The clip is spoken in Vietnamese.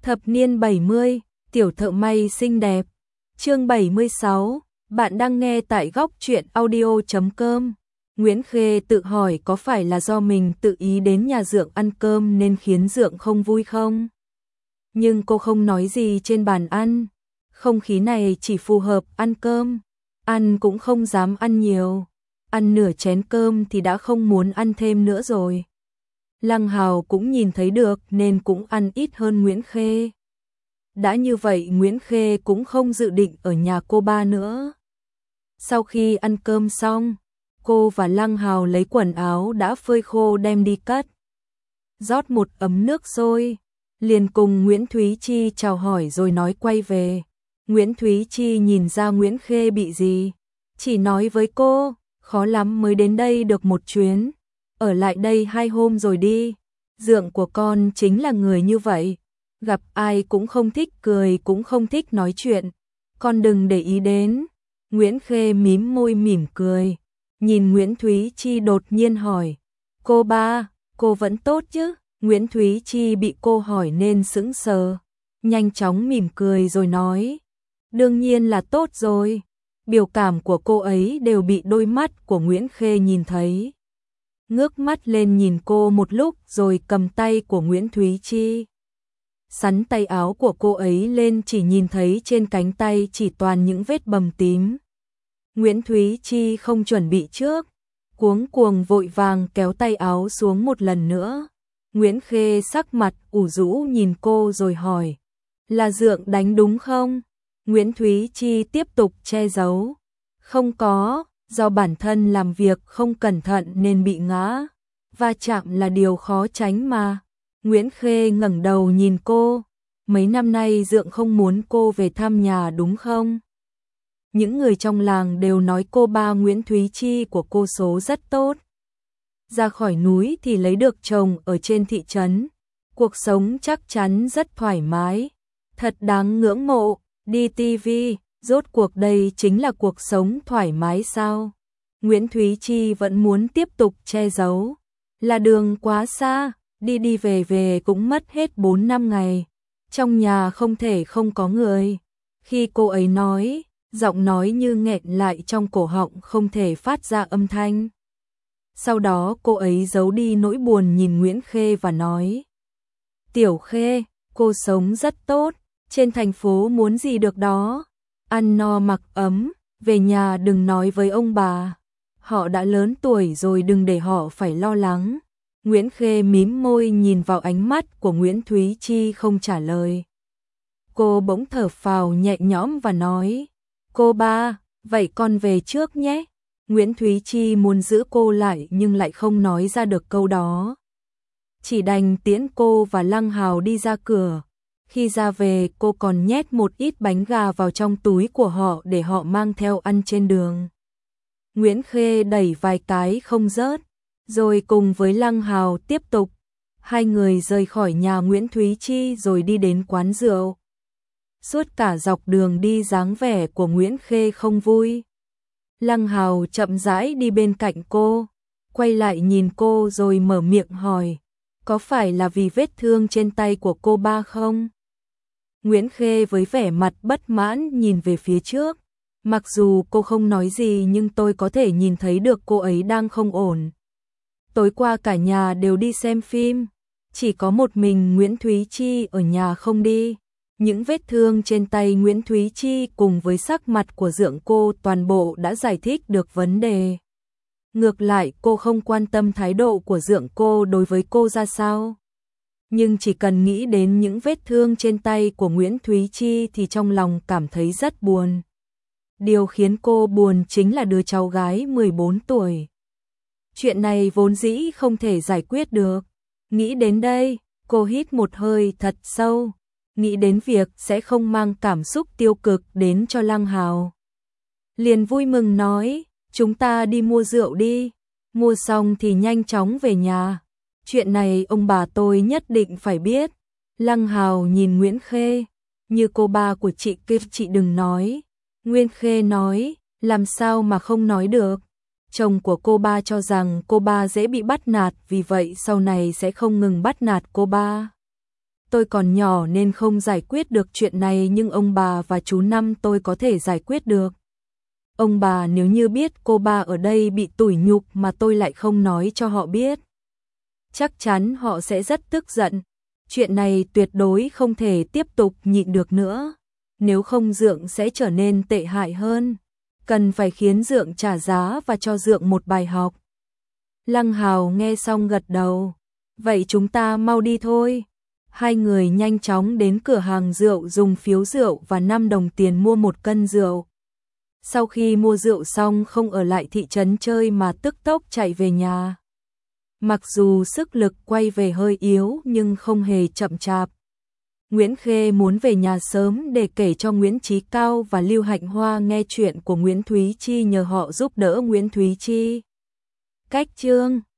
Thập niên 70, tiểu thợ may xinh đẹp. Chương 76, bạn đang nghe tại góc truyện audio.com. Nguyễn Khê tự hỏi có phải là do mình tự ý đến nhà Dượng ăn cơm nên khiến Dượng không vui không? Nhưng cô không nói gì trên bàn ăn. Không khí này chỉ phù hợp ăn cơm. Ăn cũng không dám ăn nhiều. Ăn nửa chén cơm thì đã không muốn ăn thêm nữa rồi. Lăng Hào cũng nhìn thấy được nên cũng ăn ít hơn Nguyễn Khê. Đã như vậy Nguyễn Khê cũng không dự định ở nhà cô ba nữa. Sau khi ăn cơm xong, cô và Lăng Hào lấy quần áo đã phơi khô đem đi cất. Rót một ấm nước sôi, liền cùng Nguyễn Thúy Chi chào hỏi rồi nói quay về. Nguyễn Thúy Chi nhìn ra Nguyễn Khê bị gì, chỉ nói với cô, khó lắm mới đến đây được một chuyến, ở lại đây 2 hôm rồi đi. Dượng của con chính là người như vậy, gặp ai cũng không thích cười cũng không thích nói chuyện, con đừng để ý đến. Nguyễn Khê mím môi mỉm cười, nhìn Nguyễn Thúy Chi đột nhiên hỏi, cô ba, cô vẫn tốt chứ? Nguyễn Thúy Chi bị cô hỏi nên sững sờ, nhanh chóng mỉm cười rồi nói, đương nhiên là tốt rồi. Biểu cảm của cô ấy đều bị đôi mắt của Nguyễn Khê nhìn thấy. Ngước mắt lên nhìn cô một lúc rồi cầm tay của Nguyễn Thúy Chi. Sắn tay áo của cô ấy lên, chỉ nhìn thấy trên cánh tay chỉ toàn những vết bầm tím. Nguyễn Thúy Chi không chuẩn bị trước, cuống cuồng vội vàng kéo tay áo xuống một lần nữa. Nguyễn Khê sắc mặt ủ rũ nhìn cô rồi hỏi, là Dượng đánh đúng không? Nguyễn Thúy Chi tiếp tục che giấu, không có, do bản thân làm việc không cẩn thận nên bị ngã, va chạm là điều khó tránh mà. Nguyễn Khê ngẩng đầu nhìn cô, mấy năm nay Dượng không muốn cô về thăm nhà đúng không? Những người trong làng đều nói cô ba Nguyễn Thúy Chi của cô số rất tốt. Ra khỏi núi thì lấy được chồng ở trên thị trấn, cuộc sống chắc chắn rất thoải mái, thật đáng ngưỡng mộ. Đi tivi, rốt cuộc đây chính là cuộc sống thoải mái sao? Nguyễn Thúy Chi vẫn muốn tiếp tục che giấu, là đường quá xa, đi đi về về cũng mất hết 4-5 ngày, trong nhà không thể không có người. Khi cô ấy nói, giọng nói như nghẹn lại trong cổ họng không thể phát ra âm thanh. Sau đó cô ấy giấu đi nỗi buồn nhìn Nguyễn Khê và nói, Tiểu Khê, cô sống rất tốt, trên thành phố muốn gì được đó, ăn no mặc ấm, về nhà đừng nói với ông bà, họ đã lớn tuổi rồi, đừng để họ phải lo lắng. Nguyễn Khê mím môi nhìn vào ánh mắt của Nguyễn Thúy Chi không trả lời. Cô bỗng thở phào nhẹ nhõm và nói, cô ba, vậy con về trước nhé. Nguyễn Thúy Chi muốn giữ cô lại nhưng lại không nói ra được câu đó. Chỉ đành tiễn cô và Lăng Hào đi ra cửa. Khi ra về cô còn nhét một ít bánh gà vào trong túi của họ để họ mang theo ăn trên đường. Nguyễn Khê đẩy vài cái không rớt, rồi cùng với Lăng Hào tiếp tục. Hai người rời khỏi nhà Nguyễn Thúy Chi rồi đi đến quán rượu. Suốt cả dọc đường đi dáng vẻ của Nguyễn Khê không vui. Lăng Hào chậm rãi đi bên cạnh cô, quay lại nhìn cô rồi mở miệng hỏi, có phải là vì vết thương trên tay của cô ba không? Nguyễn Khê với vẻ mặt bất mãn nhìn về phía trước. Mặc dù cô không nói gì nhưng tôi có thể nhìn thấy được cô ấy đang không ổn. Tối qua cả nhà đều đi xem phim, chỉ có một mình Nguyễn Thúy Chi ở nhà không đi. Những vết thương trên tay Nguyễn Thúy Chi cùng với sắc mặt của Dượng cô toàn bộ đã giải thích được vấn đề. Ngược lại cô không quan tâm thái độ của Dượng cô đối với cô ra sao. Nhưng chỉ cần nghĩ đến những vết thương trên tay của Nguyễn Thúy Chi thì trong lòng cảm thấy rất buồn. Điều khiến cô buồn chính là đứa cháu gái 14 tuổi. Chuyện này vốn dĩ không thể giải quyết được. Nghĩ đến đây, cô hít một hơi thật sâu, nghĩ đến việc sẽ không mang cảm xúc tiêu cực đến cho Lăng Hào. Liền vui mừng nói, chúng ta đi mua rượu đi, mua xong thì nhanh chóng về nhà. Chuyện này ông bà tôi nhất định phải biết. Lăng Hào nhìn Nguyễn Khê, như cô ba của chị kia, chị đừng nói. Nguyễn Khê nói, làm sao mà không nói được. Chồng của cô ba cho rằng cô ba dễ bị bắt nạt, vì vậy sau này sẽ không ngừng bắt nạt cô ba. tôi còn nhỏ nên không giải quyết được chuyện này, nhưng ông bà và chú Năm tôi có thể giải quyết được. Ông bà nếu như biết cô ba ở đây bị tủi nhục mà tôi lại không nói cho họ biết, chắc chắn họ sẽ rất tức giận. Chuyện này tuyệt đối không thể tiếp tục nhịn được nữa, nếu không Dượng sẽ trở nên tệ hại hơn. Cần phải khiến Dượng trả giá và cho Dượng một bài học. Lăng Hào nghe xong gật đầu. Vậy chúng ta mau đi thôi. Hai người nhanh chóng đến cửa hàng rượu, dùng phiếu rượu và 5 đồng tiền mua 1 cân rượu. Sau khi mua rượu xong không ở lại thị trấn chơi mà tức tốc chạy về nhà. Mặc dù sức lực quay về hơi yếu nhưng không hề chậm chạp. Nguyễn Khê muốn về nhà sớm để kể cho Nguyễn Chí Cao và Lưu Hạnh Hoa nghe chuyện của Nguyễn Thúy Chi, nhờ họ giúp đỡ Nguyễn Thúy Chi. Cách chương